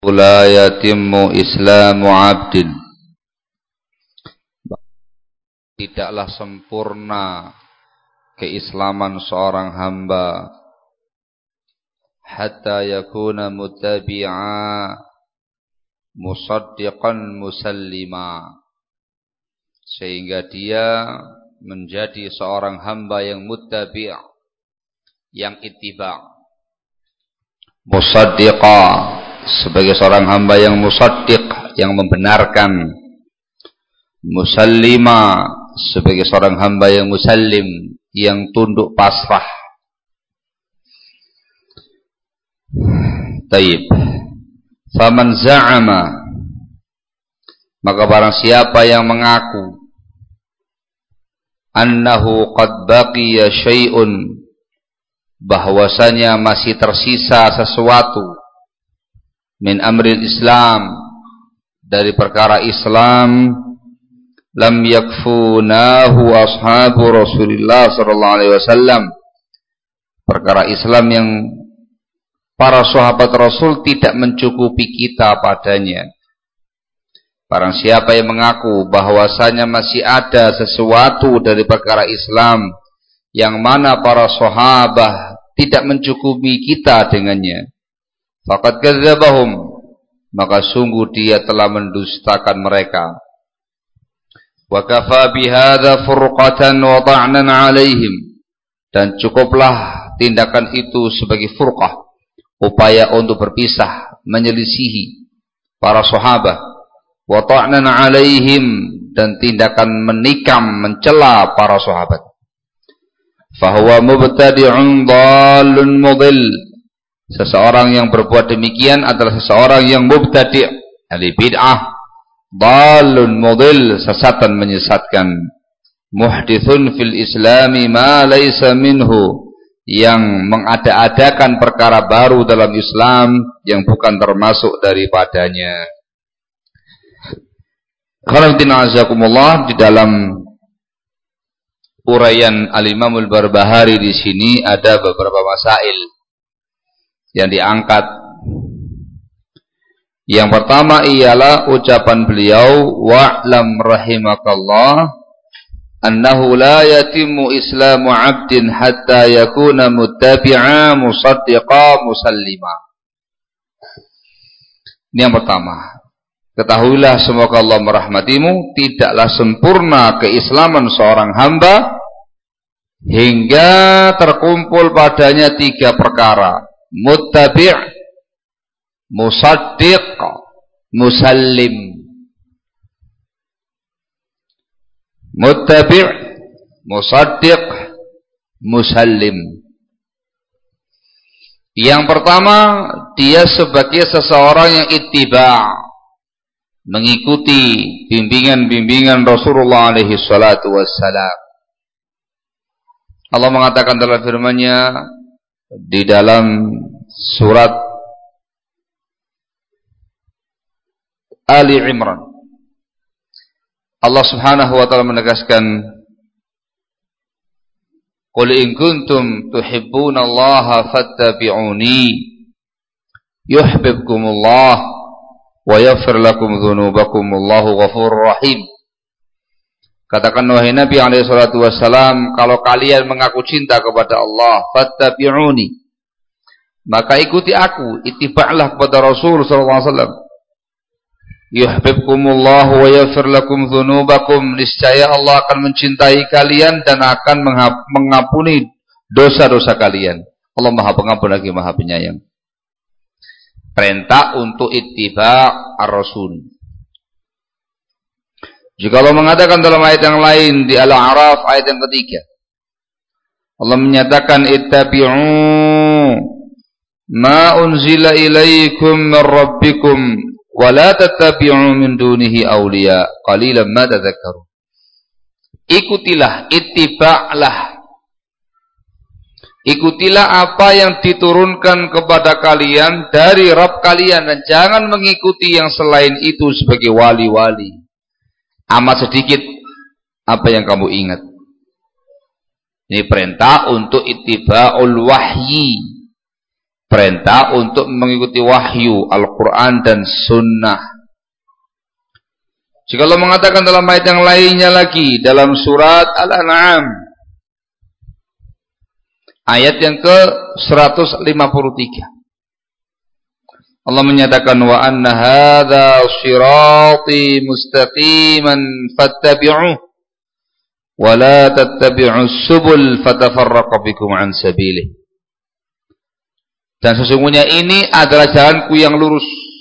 la yatimmu islamu abdin, tidaklah sempurna keislaman seorang hamba hatta yakuna muttabi'a musaddiqan musallima, sehingga dia menjadi seorang hamba yang muttabi', yang ittiba', musaddiqa sebagai seorang hamba yang musaddiq, yang membenarkan, musallima sebagai seorang hamba yang musallim, yang tunduk pasrah. Taib. Faman za'ama, maka barang siapa yang mengaku annahu qad baqiya syai'un, bahwasanya masih tersisa sesuatu, min amril Islam, dari perkara Islam, lam yakfunahu ashabu Rasulillah sallallahu alaihi wasallam, perkara Islam yang para sahabat Rasul tidak mencukupi kita padanya. Barang siapa yang mengaku bahwasanya masih ada sesuatu dari perkara Islam yang mana para sahabat tidak mencukupi kita dengannya, faqad kadzdzabahum, maka sungguh dia telah mendustakan mereka. Wa kafa bihadza furqatan wa ta'nan 'alaihim, dan cukuplah tindakan itu sebagai furqah, upaya untuk berpisah, menyelisihi para sahabat, wa ta'nan 'alaihim, dan tindakan menikam, mencela para sahabat. Fahuwa mubtadi'un dhalun mudhill, seseorang yang berbuat demikian adalah seseorang yang mubtadi', ahli bid'ah, dhalun mudhill, sesat dan menyesatkan, muhdithun fil islami ma laysa minhu, yang mengada-adakan perkara baru dalam Islam yang bukan termasuk daripadanya. Khairuddin azakumullah, di dalam uraian Al-Imam Al-Barbahari di sini ada beberapa masail yang diangkat. Yang pertama ialah ucapan beliau, wa'lam rahimakallah annahu la yatimmu islamu 'abdin hatta yakuna muttabi'a musaddiqa musallima. Ini yang pertama. Ketahuilah semoga Allah merahmatimu, tidaklah sempurna keislaman seorang hamba hingga terkumpul padanya tiga perkara: muttabi', musaddiq, musallim. Muttabi', musaddiq, musallim. Yang pertama, dia sebagai seseorang yang ittiba', mengikuti bimbingan-bimbingan Rasulullah alaihi salatu wassalam. Allah mengatakan dalam firman-Nya di dalam surat Ali Imran, Allah Subhanahu wa taala menegaskan, qul in kuntum tuhibbunallaha fattabi'uni yuhibbukumullah wa yaghfir lakum dzunubakum wallahu ghafurur rahim. Katakan wahai Nabi alaihi salatu wassalam, kalau kalian mengaku cinta kepada Allah, fattabi'uni, maka ikuti aku, ittiba'lah kepada Rasul sallallahu alaihi wasallam. Yuhibbukumullah wa yaghfir lakum dzunubakum, niscaya Allah akan mencintai kalian dan akan mengampuni dosa-dosa kalian. Allah Maha Pengampun lagi Maha Penyayang. Perintah untuk ittiba' ar-Rasul. Jika Allah mengatakan dalam ayat yang lain di Al-A'raf ayat yang ketiga, Allah menyatakan ittabi'u ma unzila ilaikum min rabbikum wa la tattabi'u min dunihi awliya qalilan ma tadhakkarun. Ikutilah, ittiba'lah, ikutilah apa yang diturunkan kepada kalian dari Rabb kalian, dan jangan mengikuti yang selain itu sebagai wali-wali. Amat sedikit apa yang kamu ingat. Ini perintah untuk ittiba'ul wahyi, Perintah untuk mengikuti wahyu Al-Quran dan Sunnah. Jika Allah mengatakan dalam ayat yang lainnya lagi dalam surat Al-An'am ayat yang ke-153, Allah menyatakan wa anna hadza shirati mustaqiman fattabi'uhu wa la tattabi'us subul fatafarraqa bikum an sabilihi. Dan sesungguhnya ini adalah jalanku yang lurus.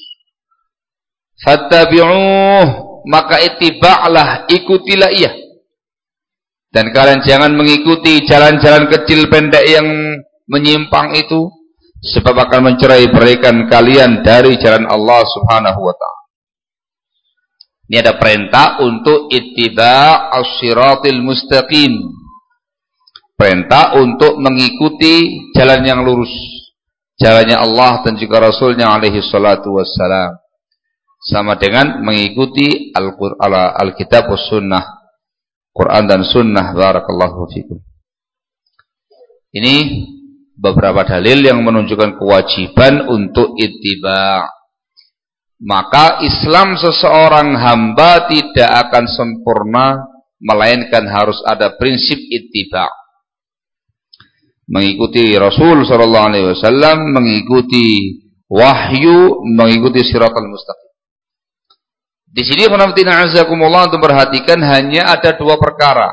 Fattabi'uh, maka ittiba'lah, ikutilah ia. Dan kalian jangan mengikuti jalan-jalan kecil pendek yang menyimpang itu, sebab akan mencerai-beraikan kalian dari jalan Allah Subhanahu wa ta'ala. Ini ada perintah untuk ittiba' as-siratil mustaqim. Perintah untuk mengikuti jalan yang lurus. Jalannya Allah dan juga Rasulnya alaihi salatu wassalam. Sama dengan mengikuti Alkitab was Sunnah, Quran dan Sunnah. Barakallahu fikum. Ini beberapa dalil yang menunjukkan kewajiban untuk ittiba'. Maka Islam seseorang hamba tidak akan sempurna melainkan harus ada prinsip ittiba'. Mengikuti Rasul sallallahu alaihi wasallam, mengikuti wahyu, mengikuti siratal mustaqim. Di sini khonaftina azakumullah untuk perhatikan hanya ada dua perkara.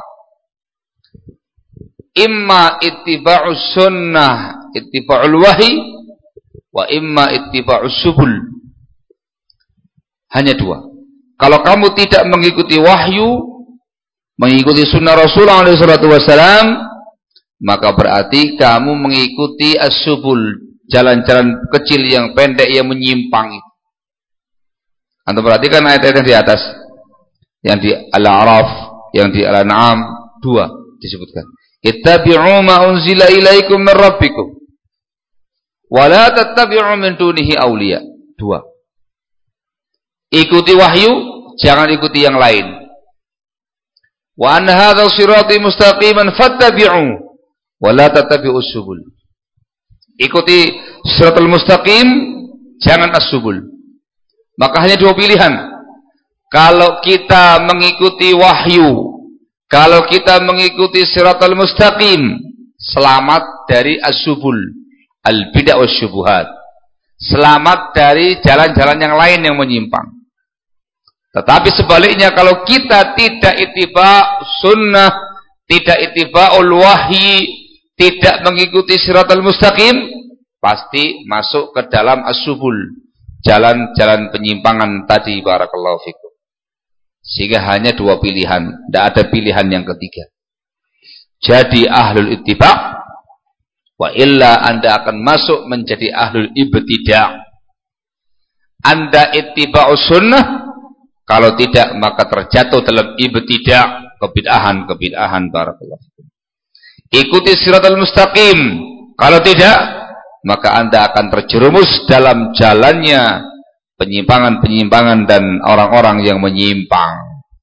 Imma ittiba'us sunnah, ittiba'ul wahyi, wa imma ittiba'us subul. Hanya dua. Kalau kamu tidak mengikuti wahyu, mengikuti sunnah Rasulullah alaihi salatu wasallam, maka berarti kamu mengikuti as-subul, jalan-jalan kecil yang pendek yang menyimpang. Anda perhatikan ayat-ayat yang di atas, yang di Al-A'raf, yang di Al-An'am, dua disebutkan. Ittabi'u ma unzila ilaikum min rabbikum wa la tattabi'u min dunihi awliya. Dua. Ikuti wahyu, jangan ikuti yang lain. Wa anna hadza sirati mustaqiman fattabi'u wala tattabi'us subul. Ikuti siratal mustaqim, jangan as-subul. Maka hanya dua pilihan. Kalau kita mengikuti wahyu, kalau kita mengikuti siratal mustaqim, selamat dari as-subul, al-bid'ah wasyubuhat. Selamat dari jalan-jalan yang lain yang menyimpang. Tetapi sebaliknya, kalau kita tidak ittiba sunnah, tidak ittiba'ul wahyi, tidak mengikuti siratal mustaqim, pasti masuk ke dalam as-subul, jalan-jalan penyimpangan tadi. Barakallahu fikum. Sehingga hanya dua pilihan, tidak ada pilihan yang ketiga. Jadi ahlul ittiba', wa illa Anda akan masuk menjadi ahlul ibtida'. Anda ittiba'us sunnah, kalau tidak maka terjatuh dalam ibtida', kebid'ahan. Barakallahu fikum. Ikuti siratal mustaqim, kalau tidak maka Anda akan terjerumus dalam jalannya penyimpangan-penyimpangan dan orang-orang yang menyimpang.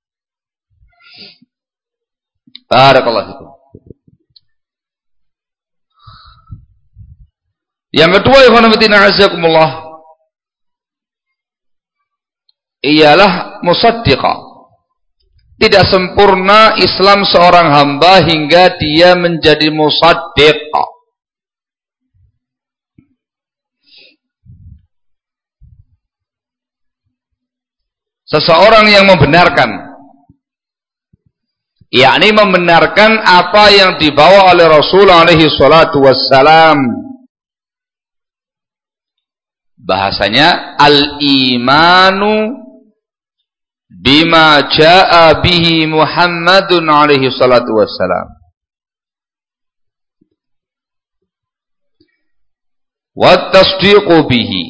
Barakallahu fikum. Yang kedua, ikhwan fillah azakumullah, ialah musaddiqah. Tidak sempurna Islam seorang hamba hingga dia menjadi musaddiq. Seseorang yang membenarkan, yakni membenarkan apa yang dibawa oleh Rasul alaihi salatu wassalam. Bahasanya al-imanu bima jaa bihi Muhammadun alaihi salatu wassalam wa tasdiqu bihi,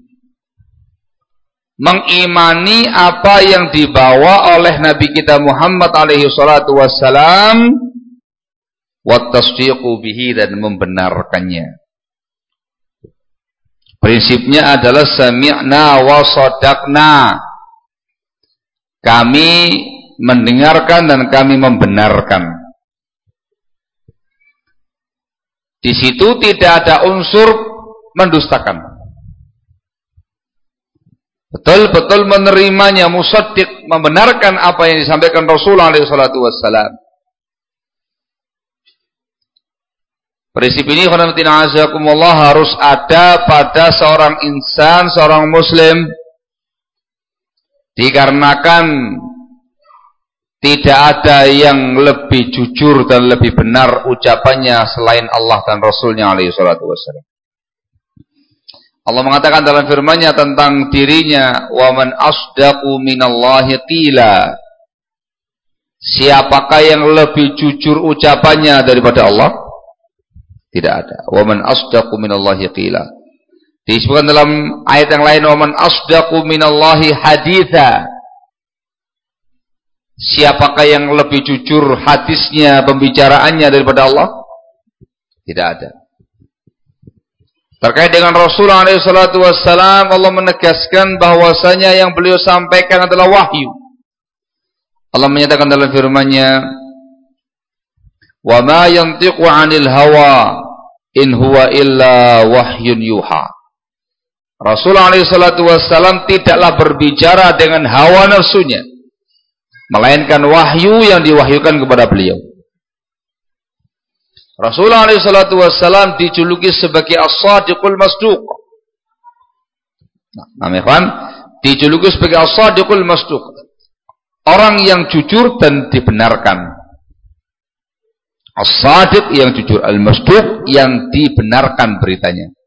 mengimani apa yang dibawa oleh Nabi kita Muhammad alaihi salatu wassalam, wa tasdiqu bihi, dan membenarkannya. Prinsipnya adalah sami'na wa sadaqna. Kami mendengarkan dan kami membenarkan. Di situ tidak ada unsur mendustakan. Betul-betul menerimanya, musaddiq, membenarkan apa yang disampaikan Rasulullah SAW. Prinsip ini harus ada pada seorang insan, seorang muslim, dikarenakan tidak ada yang lebih jujur dan lebih benar ucapannya selain Allah dan Rasulnya SAW. Allah mengatakan dalam firman-Nya tentang dirinya, wa man asdaqu minallahi qila. Siapakah yang lebih jujur ucapannya daripada Allah? Tidak ada. Wa man asdaqu minallahi qila. Disebutkan dalam ayat yang lain, wa man asdaqu minallahi haditha. Siapakah yang lebih jujur hadisnya, pembicaraannya daripada Allah? Tidak ada. Terkait dengan Rasulullah SAW, Allah menegaskan bahwasanya yang beliau sampaikan adalah wahyu. Allah menyatakan dalam firman-Nya, wa ma yantiqu 'anil hawa in huwa illa wahyun yuha. Rasulullah SAW tidaklah berbicara dengan hawa nafsunya, melainkan wahyu yang diwahyukan kepada beliau. Rasulullah SAW dijuluki sebagai as-sadiqul masduq. Dijuluki sebagai as-sadiqul masduq, orang yang jujur dan dibenarkan. As-sadiq yang jujur, al-masduq yang dibenarkan beritanya.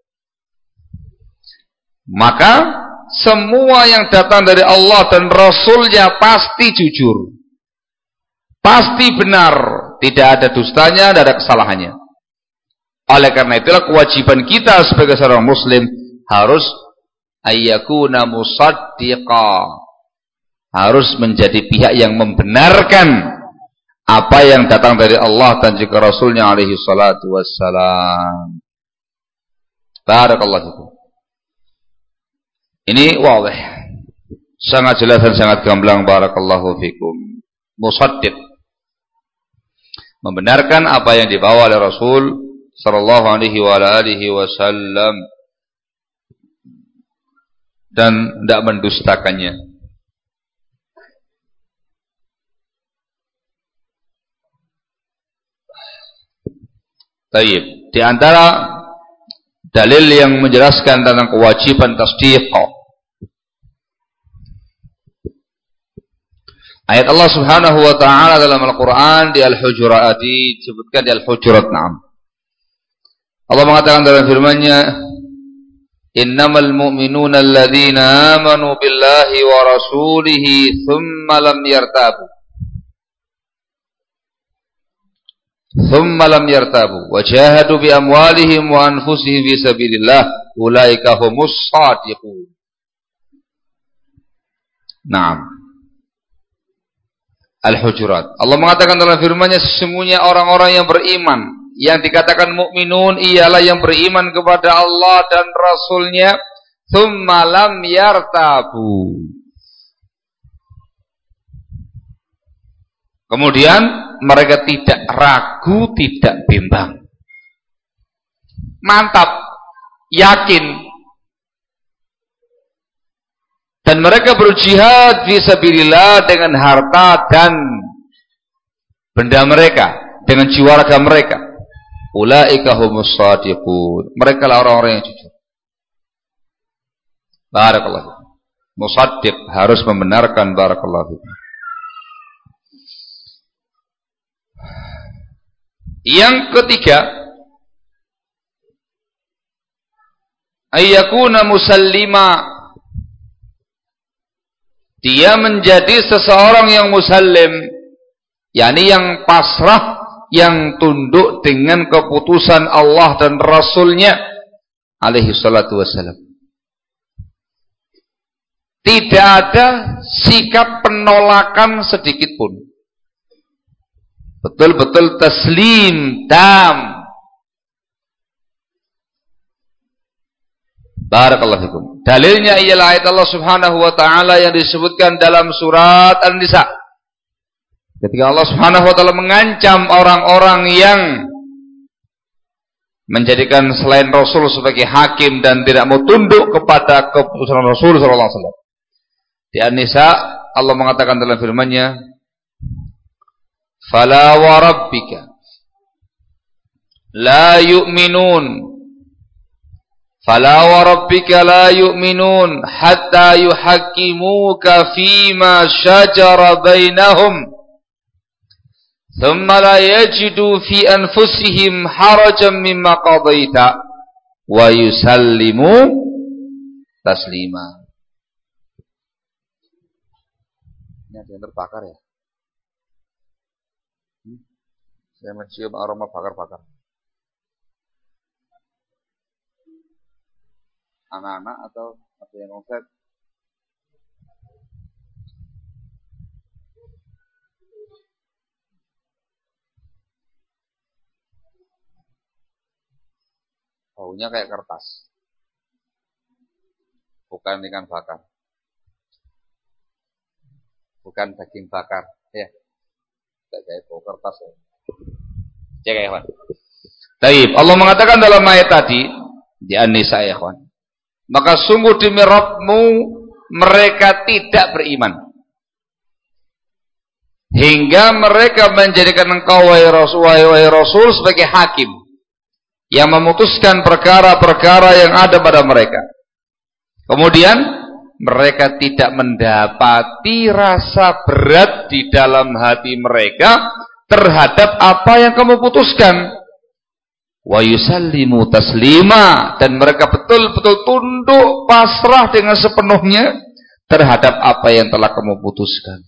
Maka semua yang datang dari Allah dan Rasulnya pasti jujur, pasti benar, tidak ada dustanya, tidak ada kesalahannya. Oleh karena itulah kewajiban kita sebagai seorang muslim harus ayyakuna musaddiqa, harus menjadi pihak yang membenarkan apa yang datang dari Allah dan juga Rasulnya alaihi salatu wassalam. Barakallahu fikum. Ini wadih, sangat jelas dan sangat gamblang. Barakallahu fikum. Musaddiq, membenarkan apa yang dibawa oleh Rasul sallallahu alaihi wa alihi wasallam dan tidak mendustakannya. Baik, di antara dalil yang menjelaskan tentang kewajiban tasdiq, ayat Allah Subhanahu wa taala dalam Al-Qur'an di Al-Hujurat, disebutkan di Al-Hujurat, na'am. Allah mengatakan dalam firman-Nya, innamal mu'minuna alladzina amanu billahi wa rasulihi thumma lam yartabu wa jahadu bi amwalihim wa anfusihim fi sabilillah ulaika humus shadiqun. Naam. Al-Hujurat. Allah mengatakan dalam firman-Nya, sesungguhnya orang-orang yang beriman, yang dikatakan mukminun ialah yang beriman kepada Allah dan Rasulnya, thumma lam yartabu. Kemudian mereka tidak ragu, tidak bimbang. Mantap, yakin. Dan mereka berjihad fisabilillah dengan harta dan benda mereka, dengan jiwa raga mereka. Ulaika humus shadiqun. Mereka lah orang-orang yang jujur. Barakallahu. Musaddiq harus membenarkan. Barakallahu. Yang ketiga, ayyakuna musallima, dia menjadi seseorang yang musallim, yakni yang pasrah, yang tunduk dengan keputusan Allah dan Rasulnya alaihi salatu wassalam. Tidak ada sikap penolakan sedikit pun. Betul-betul taslim tam. Barakallahu fikum. Dalilnya ialah ayat Allah Subhanahu wa taala yang disebutkan dalam surat An-Nisa. Ketika Allah Subhanahu wa taala mengancam orang-orang yang menjadikan selain Rasul sebagai hakim dan tidak mau tunduk kepada keputusan Rasul sallallahu alaihi wasallam. Di An-Nisa Allah mengatakan dalam firman-Nya, "Fala wa rabbika la yu'minun Fala wa rabbika la yu'minun hatta yuhakkimuka fima shajara bainahum thumma la yajidu fi anfusihim harajan mimma qadaita wa yusallimu taslima." Ini ada yang terbakar ya? Saya mencium aroma bakar-bakar. Anak-anak atau ada yang ngomset? Baunya kayak kertas. Bukan ikan bakar. Bukan daging bakar. Ya. Tidak kayak bau kertas ya. Jaga ya, kawan. Baik, Allah mengatakan dalam ayat tadi di An-Nisa ya, kawan. Maka sungguh demi Rabbmu mereka tidak beriman hingga mereka menjadikan engkau wahai Rasul sebagai hakim yang memutuskan perkara-perkara yang ada pada mereka. Kemudian mereka tidak mendapati rasa berat di dalam hati mereka terhadap apa yang kamu putuskan. Wa yusallimu taslima, dan mereka betul-betul tunduk pasrah dengan sepenuhnya terhadap apa yang telah kamu putuskan.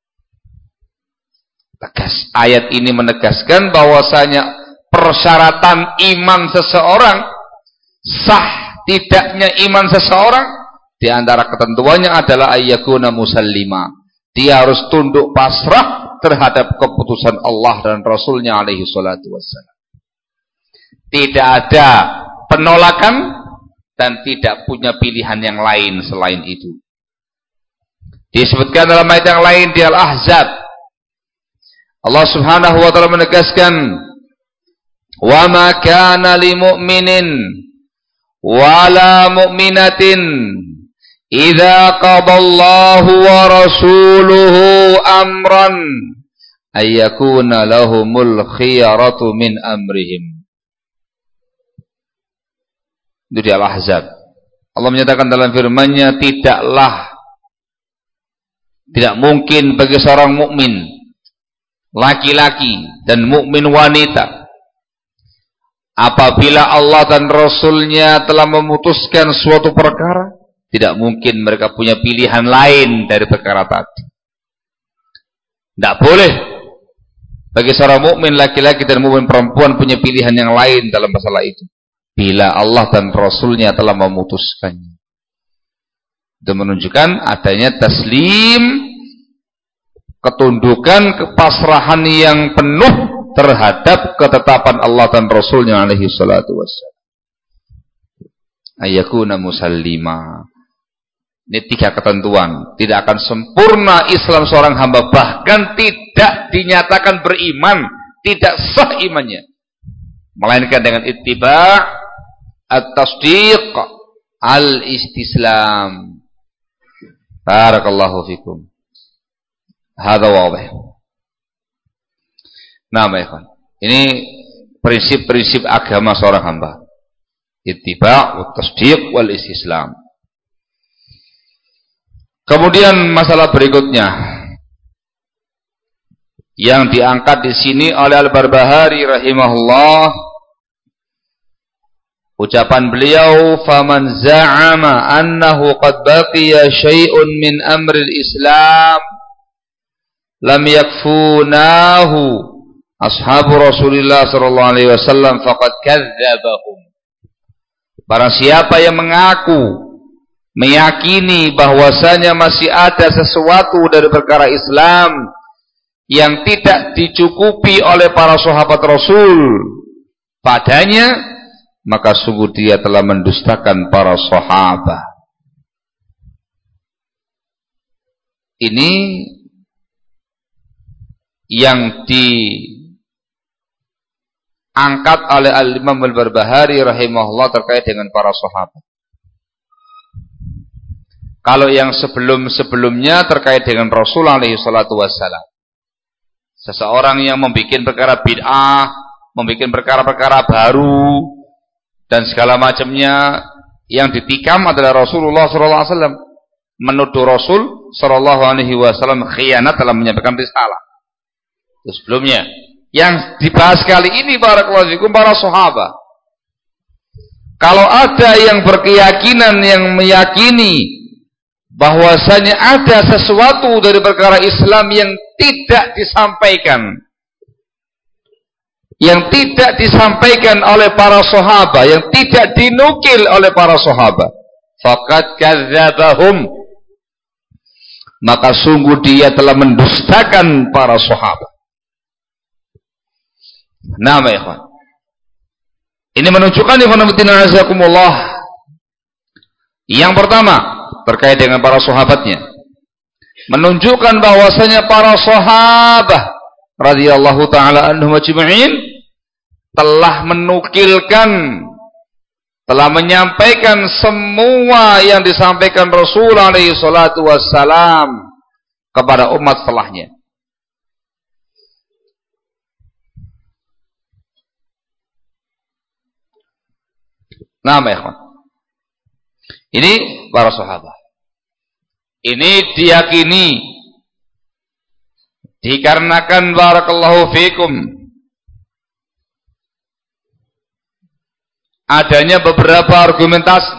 Tegas. Ayat ini menegaskan bahwasanya persyaratan iman seseorang, sah tidaknya iman seseorang, di antara ketentuannya adalah ayyakuna musallima. Dia harus tunduk pasrah terhadap keputusan Allah dan Rasulnya alaihi salatu wassalam. Tidak ada penolakan dan tidak punya pilihan yang lain selain itu. Disebutkan dalam ayat yang lain di Al-Ahzab, Allah Subhanahu wa taala menegaskan, "Wa ma kana lil mu'minin wa la mu'minatin idza qadallahu wa rasuluhu amran ayyakuna lahumul khiyaratu min amrihim." Itu di Al-Ahzab. Allah menyatakan dalam firman-Nya, tidak mungkin bagi seorang mukmin laki-laki dan mukmin wanita apabila Allah dan Rasul-Nya telah memutuskan suatu perkara, tidak mungkin mereka punya pilihan lain dari perkara tadi. Tidak boleh bagi seorang mukmin laki-laki dan mukmin perempuan punya pilihan yang lain dalam masalah itu bila Allah dan Rasulnya telah memutuskannya. Itu menunjukkan adanya taslim, ketundukan, kepasrahan yang penuh terhadap ketetapan Allah dan Rasulnya alaihi salatu wassalam. Ayyakuna musallima. Ini 3 ketentuan. Tidak akan sempurna Islam seorang hamba, bahkan tidak dinyatakan beriman, tidak sah imannya, melainkan dengan ittiba', at-tasdiq, al-istislam. Barakallahu fikum. Hadza wadih. Nah, ikhwan, ini prinsip-prinsip agama seorang hamba. Ittiba', at-tasdiq, wal-istislam. Kemudian masalah berikutnya yang diangkat di sini oleh Al-Barbahari rahimahullah, ucapan beliau, "Faman za'ama annahu qad baqiya syai'un min amril Islam lam yakfunahu ashabu Rasulillah sallallahu alaihi wasallam faqad kadzdzabahum." Barang siapa yang meyakini bahwasanya masih ada sesuatu dari perkara Islam yang tidak dicukupi oleh para sahabat Rasul padanya, maka sungguh dia telah mendustakan para sahabat. Ini yang angkat oleh Al-Imam Al-Barbahari rahimahullah terkait dengan para sahabat. Kalau yang sebelum-sebelumnya terkait dengan Rasul alaihi salatu wassalam. Seseorang yang membuat perkara bid'ah, membuat perkara-perkara baru dan segala macamnya, yang ditikam adalah Rasulullah sallallahu alaihi wasallam. Menuduh Rasul sallallahu alaihi wasallam khianat dalam menyampaikan risalah. Itu sebelumnya. Yang dibahas kali ini barakallahu fikum para sahabat. Kalau ada yang berkeyakinan, yang meyakini bahwasanya ada sesuatu dari perkara Islam yang tidak disampaikan, oleh para sahabat, yang tidak dinukil oleh para sahabat, faqad kadzdzabahum, maka sungguh dia telah mendustakan para sahabat. Nah, ikhwan, ini menunjukkan ikhwan fillah azakumullah, yang pertama terkait dengan para sahabatnya, menunjukkan bahwasanya para sahabat radhiyallahu taala anhum ajma'in telah menukilkan, telah menyampaikan semua yang disampaikan Rasul alaihi salatu wassalam kepada umat setelahnya. Nah, ikhwan, ini para sahabat. Ini diyakini dikarenakan barakallahu fikum adanya beberapa argumentasi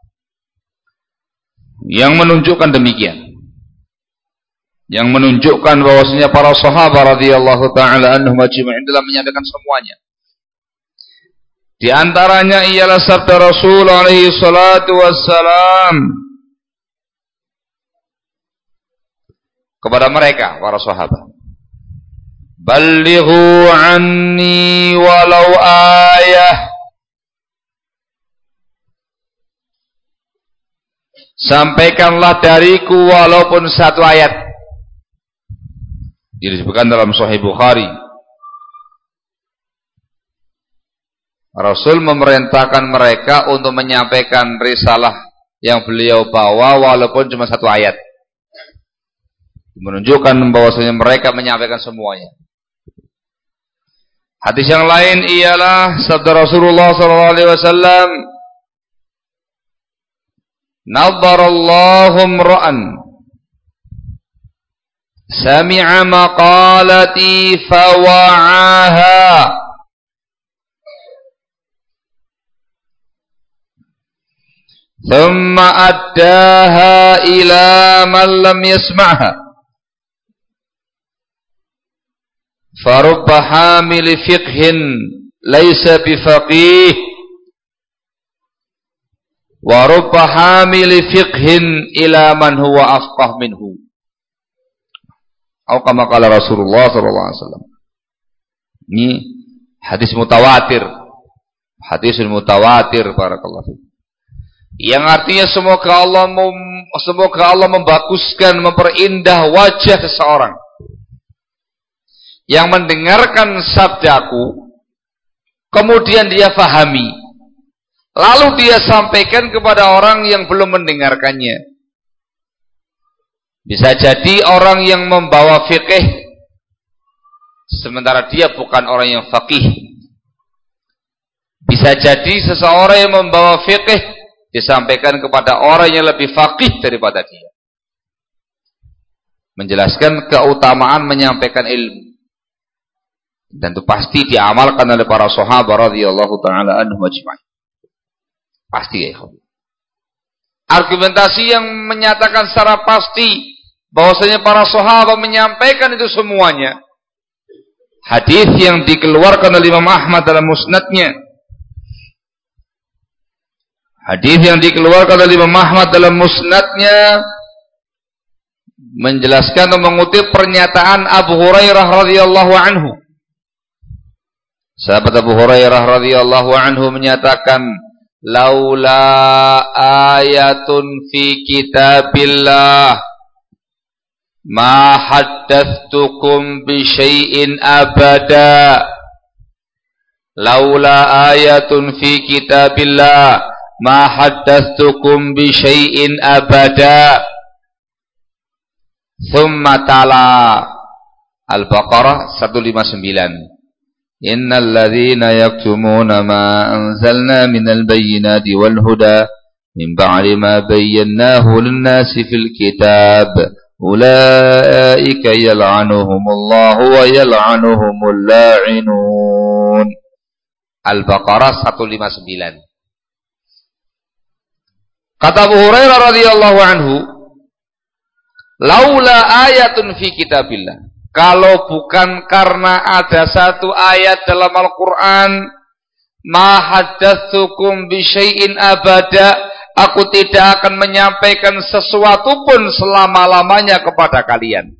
yang menunjukkan demikian, yang menunjukkan bahwasanya para sahabat radhiyallahu taala anhum ajma'in telah menyampaikan semuanya. Di antaranya ialah sabda Rasul alaihi salatu wassalam kepada mereka para sahabat, "Ballighu anni walau ayah." Sampaikanlah dariku walaupun satu ayat. Ini disebutkan dalam Sahih Bukhari. Rasul memerintahkan mereka untuk menyampaikan risalah yang beliau bawa walaupun cuma satu ayat. Menunjukkan bahwasanya mereka menyampaikan semuanya. Hadis yang lain ialah sabda Rasulullah sallallahu alaihi wasallam, "Nadharallahu imra'an sami'a maqalati fawa'aha." ثم أداها إلى من لم يسمعها فرب حامل فقه ليس بفقيه ورب حامل فقه إلى من هو أفقه منه أو كما قال رسول الله صلى الله عليه وسلم. Ini hadis mutawatir, hadis mutawatir barakallahu fiik, yang artinya semoga Allah membaguskan, memperindah wajah seseorang yang mendengarkan sabdaku, kemudian dia fahami, lalu dia sampaikan kepada orang yang belum mendengarkannya. Bisa jadi orang yang membawa fikih sementara dia bukan orang yang faqih. Bisa jadi seseorang yang membawa fikih disampaikan kepada orang yang lebih faqih daripada dia. Menjelaskan keutamaan menyampaikan ilmu. Dan itu pasti diamalkan oleh para sahabat radhiyallahu taala anhum ajma'in. Pasti ya ikhwan. Argumentasi yang menyatakan secara pasti bahwasanya para sahabat menyampaikan itu semuanya. Hadis yang dikeluarkan oleh Imam Ahmad dalam musnadnya. Hadis yang dikeluarkan oleh Imam Ahmad dalam musnadnya menjelaskan dan mengutip pernyataan Abu Hurairah radhiyallahu anhu. Sahabat Abu Hurairah radhiyallahu anhu menyatakan, "Laula ayatun fi kitabillah ma haddathtukum bi syai'in abada." laula ayatun fi kitabillah ma haddatsukum bi syai'in abada. Thumma tala Al-Baqarah 159. Innal ladzina yaktumuna ma anzalna minal bayyinati wal huda min ba'di ma bayyanahu lin-nasi fil kitab ulaika yal'anuhumullahu wa yal'anuhumul la'inun. Al-Baqarah 159. Kata Abu Hurairah radhiyallahu anhu, laula ayatun fi kitabillah, kalau bukan karena ada satu ayat dalam Al-Quran, ma haddatsukum bi syai'in abada, aku tidak akan menyampaikan sesuatu pun selama-lamanya kepada kalian.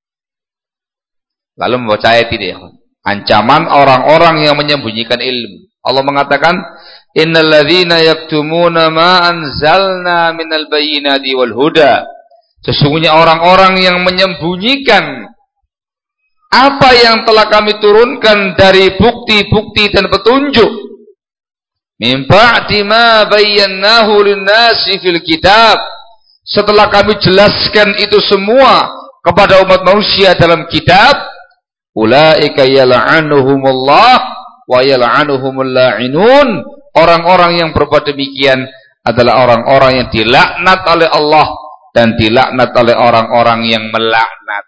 Lalu membaca ayat ini, ancaman orang-orang yang menyembunyikan ilmu. Allah mengatakan, innal ladzina yaktumuna ma anzalna minal bayyinati wal huda. Sesungguhnya orang-orang yang menyembunyikan apa yang telah kami turunkan dari bukti-bukti dan petunjuk, min ba'di ma bayyanahu lin-nasi fil kitab, setelah kami jelaskan itu semua kepada umat manusia dalam kitab, ulaika yal'anuhumullah wa yal'anuhumul la'inun. Orang-orang yang berbuat demikian adalah orang-orang yang dilaknat oleh Allah dan dilaknat oleh orang-orang yang melaknat.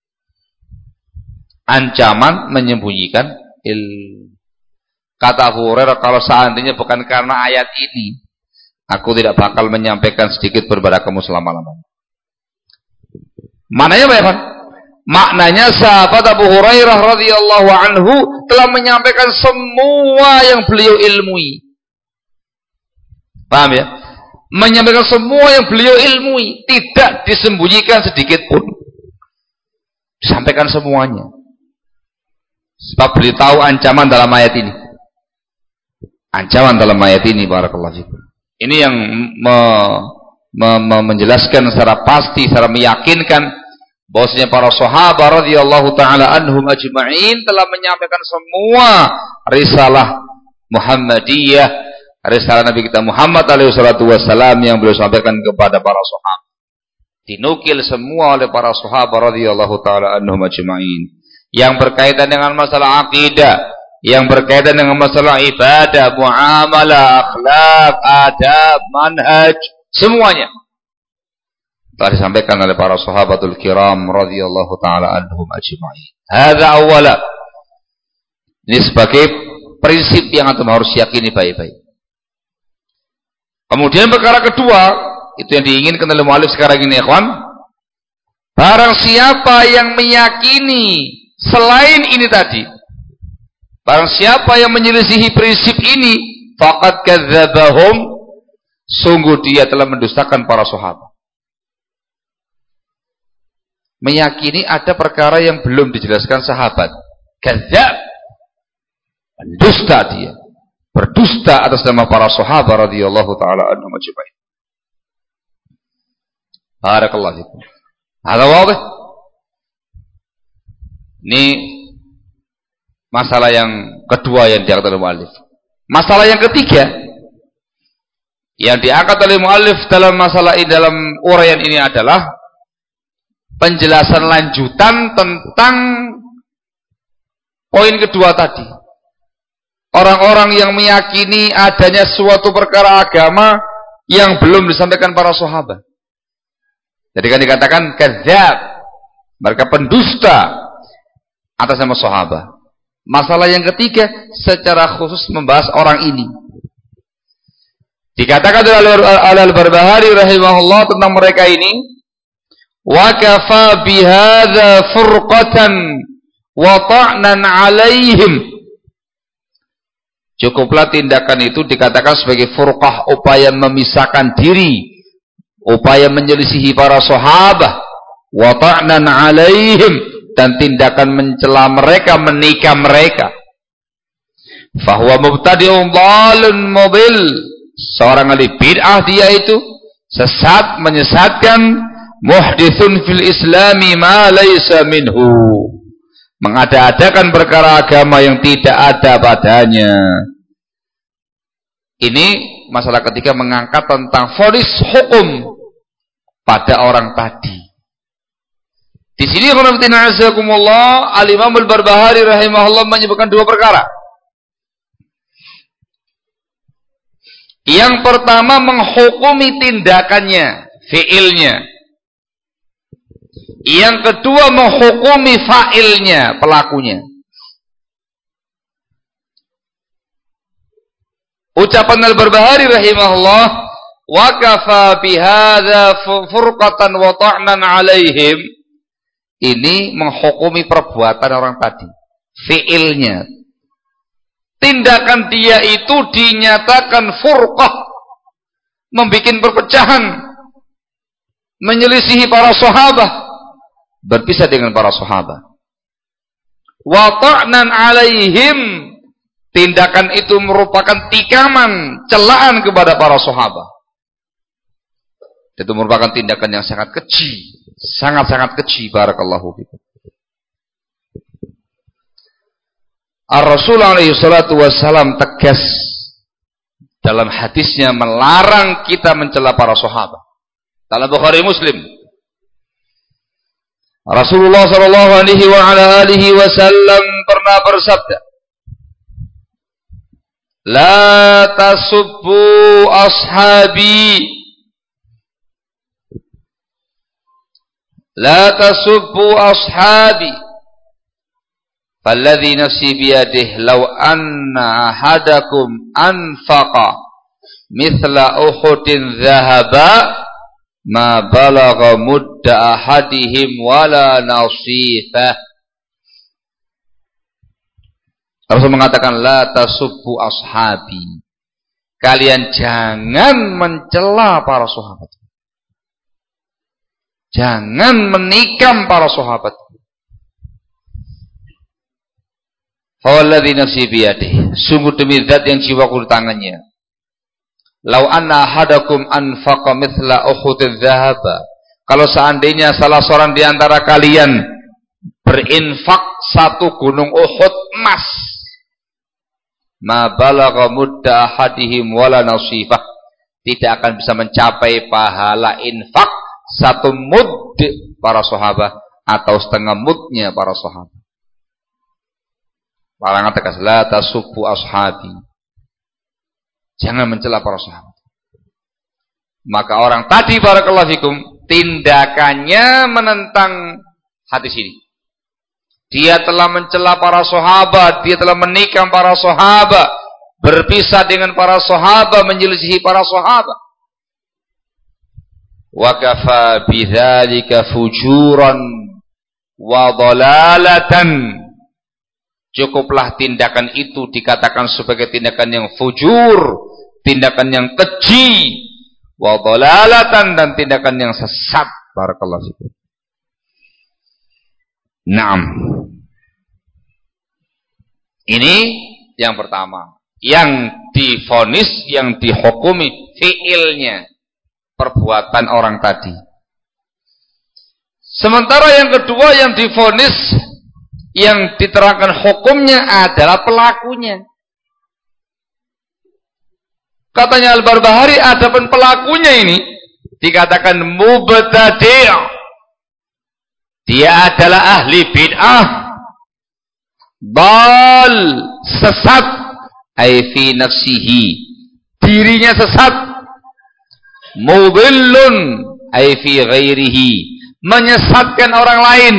Ancaman menyembunyikan ilmu. Kata Abu Hurairah, kalau seandainya bukan karena ayat ini, aku tidak bakal menyampaikan sedikit kepada kamu selama-lamanya. Maknanya apa ya, Pak? Maknanya sahabat Abu Hurairah radhiyallahu anhu telah menyampaikan semua yang beliau ilmui. Paham ya? Menyampaikan semua yang beliau ilmui, tidak disembunyikan sedikit pun. Disampaikan semuanya. Sebab beliau tahu ancaman dalam ayat ini. Ancaman dalam ayat ini, barakallahu fikum. Ini yang menjelaskan secara pasti, secara meyakinkan bahwasanya para sahabat radhiyallahu taala anhum ajma'in telah menyampaikan semua risalah Muhammadiyah, risalah Nabi kita Muhammad alaihi salatu wassalam yang beliau sampaikan kepada para sahabat. Dinukil semua oleh para sahabat radhiyallahu taala anhum ajma'in. Yang berkaitan dengan masalah akidah, yang berkaitan dengan masalah ibadah, muamalah, akhlak, adab, manhaj, semuanya telah disampaikan oleh para sahabatul kiram radhiyallahu taala anhum ajma'in. Hadza awwala. Ini sebagai prinsip yang antum harus yakini baik-baik. Kemudian perkara kedua, itu yang diinginkan oleh muallif sekarang ini, ikhwan. Barang siapa yang meyakini selain ini tadi, barang siapa yang menyelisihi prinsip ini, faqad kadzdzabahum, sungguh dia telah mendustakan para sahabat. Meyakini ada perkara yang belum dijelaskan sahabat, kadzdzab, mendusta dia, berdusta atas nama para sahabat radhiyallahu taala anhum ajma'in. Barakallahu fikum. Hadza wadih. Ini masalah yang kedua yang diangkat oleh muallif. Masalah yang ketiga yang diangkat oleh muallif dalam masalah ini, dalam uraian ini adalah penjelasan lanjutan tentang poin kedua tadi. Orang-orang yang meyakini adanya suatu perkara agama yang belum disampaikan para sahabat. Jadi kan dikatakan kadzdzab, mereka pendusta atas nama sahabat. Masalah yang ketiga secara khusus membahas orang ini. Dikatakan oleh Al-Barbahari rahimahullah tentang mereka ini, wa kafa bihadza furqatan wa ta'nan 'alaihim. Cukuplah tindakan itu dikatakan sebagai furqah, upaya memisahkan diri, upaya menyelisihi para sahabat, wa ta'nan 'alaihim, dan tindakan mencela mereka, menikam mereka. Fahuwa mubtadi'un dhalun mudil, seorang ahli bid'ah dia itu, sesat, menyesatkan, muhdithun fil islami ma laysa minhu, mengada-adakan perkara agama yang tidak ada padanya. Ini masalah ketika mengangkat tentang vonis hukum pada orang tadi. Di sini Al-Imam Al-Barbahari rahimahullah menyebutkan dua perkara. Yang pertama menghukumi tindakannya, fiilnya. Yang kedua menghukumi fa'ilnya, pelakunya. Ucapan Al-Barbahari rahimahullah, wa kafa bihadza furqatan wa ta'nan 'alaihim. Ini menghukumi perbuatan orang tadi, fiilnya. Tindakan dia itu dinyatakan furqah, membikin perpecahan, menyelisihi para sahabat, berpisah dengan para sahabat. Wa ta'nan 'alaihim, tindakan itu merupakan tikaman, celaan kepada para sahabat. Itu merupakan tindakan yang sangat keji, sangat-sangat keji. Barakallahu fikum. Ar-Rasul alaihi salatu wassalam tegas dalam hadisnya melarang kita mencela para sahabat. Dalam Bukhari Muslim, Rasulullah sallallahu alaihi wa ala alihi wasallam pernah bersabda, "La tasubbu ashabi." La tasubbu ashabi falladhi nafsi biyadihi law anna ahadakum anfaqa mithla uhudin dhahaba ma balagha mudda ahadihim wala nasifah. Rasul mengatakan la tasubbu ashabi, kalian jangan mencela para sahabat. Jangan menikam para sahabat. Fawalladzi nafsi biyadihi, sungguh demi zat yang jiwaku di tangannya. Lau anna ahadakum anfaqa mithla uhudin dhahaba, kalau seandainya salah seorang di antara kalian berinfak satu gunung Uhud emas, ma balagha mudda ahadihim wala nasifah, tidak akan bisa mencapai pahala infak satu mud para sahabat atau setengah mudnya para sahabat. Larangan tegas, la tasubbu ashabi, jangan mencela para sahabat. Maka orang tadi barakallahu fikum tindakannya menentang hadis ini. Dia telah mencela para sahabat, dia telah menikam para sahabat, berpisah dengan para sahabat, menyelisihi para sahabat. Wa kafa bidzalika fujuran wa dhalalatan, cukuplah tindakan itu dikatakan sebagai tindakan yang fujur, tindakan yang keji, wa dhalalatan, dan tindakan yang sesat. Barakallahu fikum. Naam. Ini yang pertama, yang divonis, yang dihukumi fiilnya, perbuatan orang tadi. Sementara yang kedua yang divonis, yang diterangkan hukumnya adalah pelakunya. Katanya Al-Barbahari, adapun pelakunya ini dikatakan mubtadi'. Dia adalah ahli bid'ah, bal, sesat, ai fi nafsihi, dirinya sesat. Mudillun ay fi ghairihi, menyesatkan orang lain.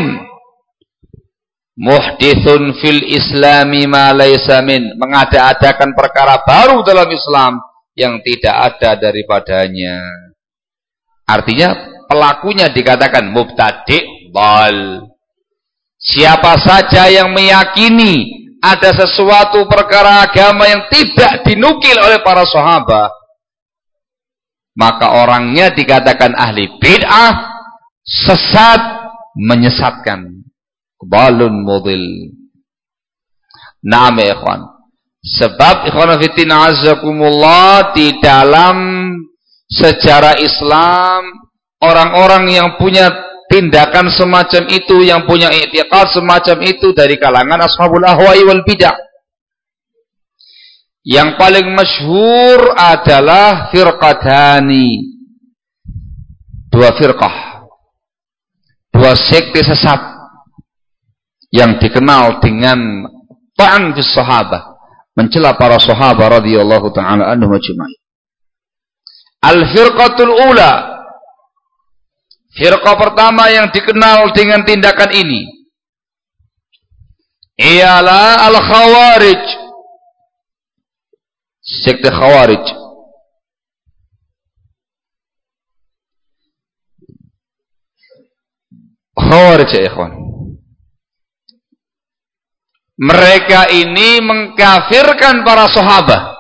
Muhdithun fil islami ma laysa min, mengada-adakan perkara baru dalam Islam yang tidak ada daripadanya. Artinya pelakunya dikatakan mubtadi' dhal. Siapa saja yang meyakini ada sesuatu perkara agama yang tidak dinukil oleh para sahabat, maka orangnya dikatakan ahli bid'ah, sesat, menyesatkan. Balun mudil. Naam ya ikhwan. Sebab ikhwan fillah azakumullah, di dalam sejarah Islam, orang-orang yang punya tindakan semacam itu, yang punya i'tiqad semacam itu dari kalangan ashabul ahwa'i wal bidah. Yang paling masyhur adalah firqatani, dua firqah, dua sekte sesat yang dikenal dengan ta'an fis sahabah, mencela para sahabat radhiyallahu ta'ala anhum ajma'in. Al-firqatul ula, firqah pertama yang dikenal dengan tindakan ini ialah al-khawarij, sekte khawarij. Khawarij ya ikhwan, mereka ini mengkafirkan para sahabat,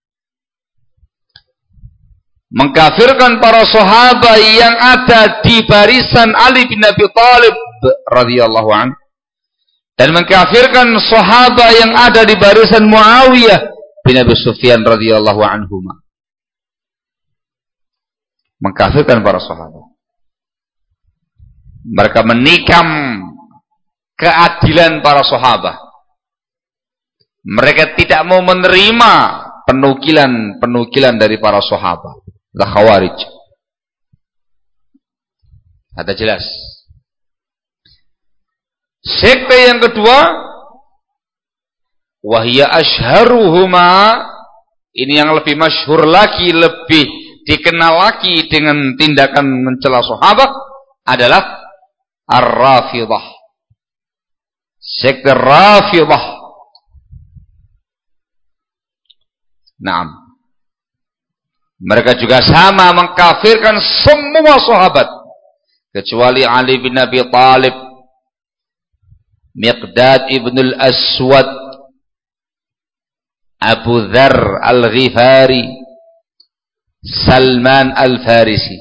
mengkafirkan para sahabat yang ada di barisan Ali bin Abi Thalib radhiyallahu anhu, dan mengkafirkan sahabat yang ada di barisan Muawiyah bin Abi Sufyan radhiyallahu anhuma. Mengkafirkan para sahabat. Mereka menikam keadilan para sahabat. Mereka tidak mau menerima penukilan dari para sahabat. Khawarij. Ada jelas. Sekte yang kedua, wahya ashharuhuma, ini yang lebih masyhur lagi, lebih dikenal lagi dengan tindakan mencela sahabat, adalah Ar-Rafidah. Sekte Rafidah. Naam. Mereka juga sama mengkafirkan semua sahabat kecuali Ali bin Abi Thalib, Miqdad ibn al-Aswad, Abu Dzar al-Ghifari, Salman al-Farisi.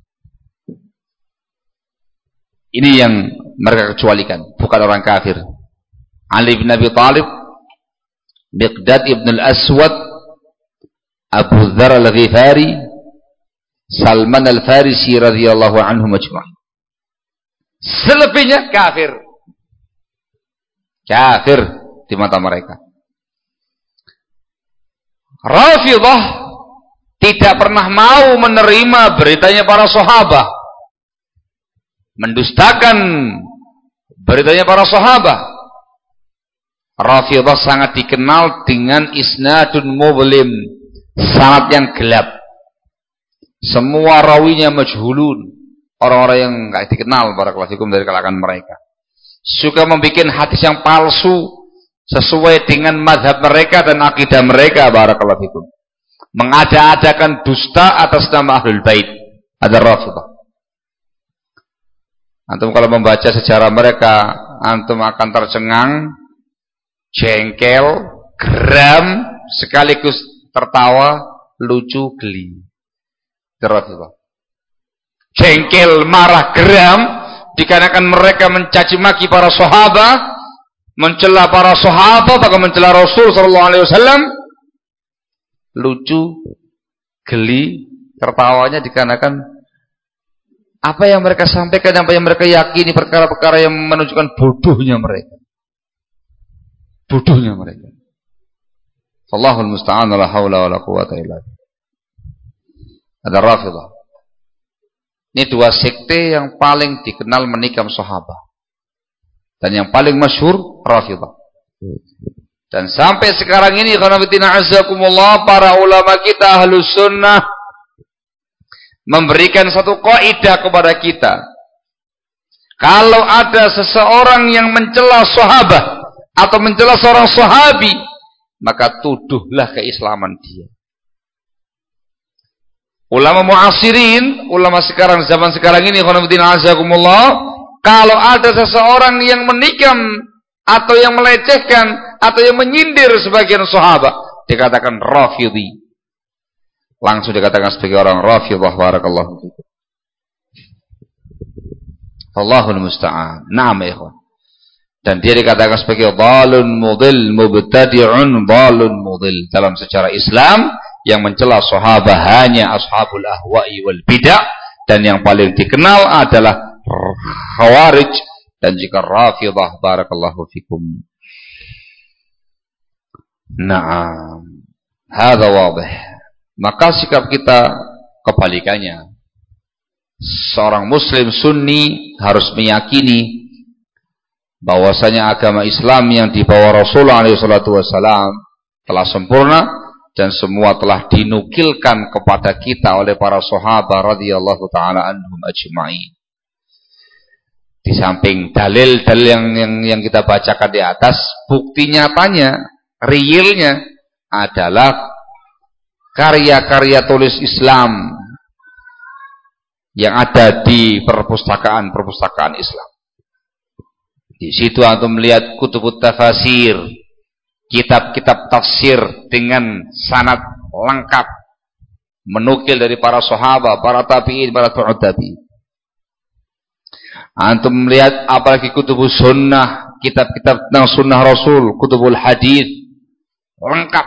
Ini yang mereka kecualikan, bukan orang kafir. Ali bin Abi Thalib, Miqdad ibn al-Aswad, Abu Dzar al-Ghifari, Salman al-Farisi radhiyallahu anhum ajma'in. Selebihnya kafir. Kafir di mata mereka. Rafidah tidak pernah mau menerima beritanya para sahabat, mendustakan beritanya para sahabat. Rafidah sangat dikenal dengan isnadun mudlim, sanad yang gelap. Semua rawinya majhulun, orang-orang yang enggak dikenal barakallahu fikum dari kalangan mereka. Suka membuat hadis yang palsu sesuai dengan mazhab mereka dan akidah mereka barakallahu fikum. Mengada-adakan dusta atas nama Ahlul Bait. Ada Rafidah. Antum kalau membaca sejarah mereka, antum akan tercengang, jengkel, geram, sekaligus tertawa, lucu, geli. Rafidah. Jengkel, marah, geram dikarenakan mereka mencaci maki para sahabat, mencela para sahabat, bahkan mencela Rasul sallallahu alaihi wasallam. Lucu, geli, tertawanya dikarenakan apa yang mereka sampaikan, apa yang mereka yakini, perkara-perkara yang menunjukkan bodohnya mereka. Bodohnya mereka. Allahul musta'an, la haula wala quwata illa billah. Ada Rafidah. Ini dua sekte yang paling dikenal menikam sahabat. Dan yang paling masyhur Rafidah. Dan sampai sekarang ini khanafitina azzakumullah, para ulama kita Ahlus Sunnah memberikan satu kaidah kepada kita. Kalau ada seseorang yang mencela sahabat atau mencela seorang sahabi, maka tuduhlah keislaman dia. Ulama muasirin, ulama sekarang, zaman sekarang ini, khonafidina azakumullah, kalau ada seseorang yang menikam atau yang melecehkan atau yang menyindir sebagian sahabat, dikatakan Rafidhi. Langsung dikatakan sebagai orang Rafidah, barakallahu fikum. Allahul musta'an. Naam ya ikhwan. Dan dia dikatakan sebagai dhalun mudil, mubtadi'un dhalun mudil. Dalam secara Islam, yang mencela sahabat hanya ashabul ahwa'i wal bidah, dan yang paling dikenal adalah Khawarij dan juga Rafidhah. Barakallahu fikum. Naam, hadza wadih. Maka sikap kita kebalikannya. Seorang muslim sunni harus meyakini bahwasanya agama Islam yang dibawa Rasulullah SAW telah sempurna dan semua telah dinukilkan kepada kita oleh para sahabat radhiyallahu taala anhum ajma'in. Di samping dalil-dalil yang kita bacakan di atas, bukti nyatanya, realnya adalah karya-karya tulis Islam yang ada di perpustakaan Islam. Di situ antum melihat kutubut tafasir, kitab-kitab tafsir dengan sanad lengkap, menukil dari para sahabat, para tabi'in, para tabi'in. Antum melihat apalagi kutubus sunnah, kitab-kitab tentang sunnah Rasul, kutubul hadis, lengkap.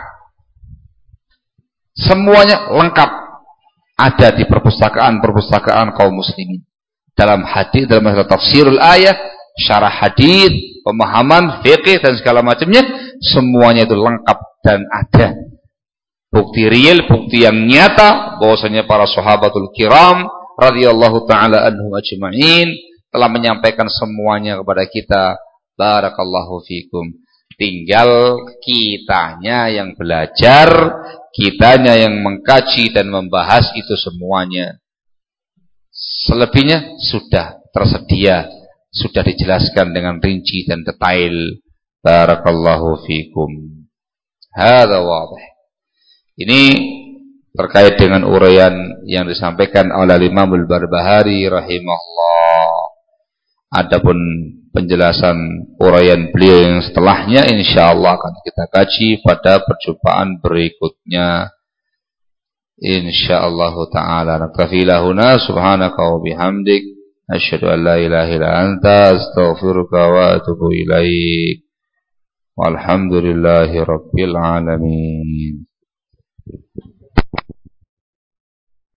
Semuanya lengkap ada di perpustakaan kaum muslimin. Dalam hadis, dalam masalah tafsirul ayat, syarah hadis, pemahaman fikih dan segala macamnya, semuanya itu lengkap dan ada. Bukti real, bukti yang nyata bahwasanya para sahabatul kiram radhiyallahu taala anhum ajma'in telah menyampaikan semuanya kepada kita. Barakallahu fikum. Tinggal kitanya yang belajar, kitanya yang mengkaji dan membahas itu semuanya. Selebihnya sudah tersedia, sudah dijelaskan dengan rinci dan detail. Barakallahu fikum. Hadza wadih. Ini terkait dengan uraian yang disampaikan oleh Imam Al-Barbahari rahimahullah. Adapun penjelasan uraian beliau yang setelahnya insyaallah akan kita kaji pada perjumpaan berikutnya insyaallah taala. Naktafi lahuna subhanaka wa bihamdik asyhadu an la ilaha illa anta astaghfiruka wa atubu ilaik. Walhamdulillahi rabbil alamin.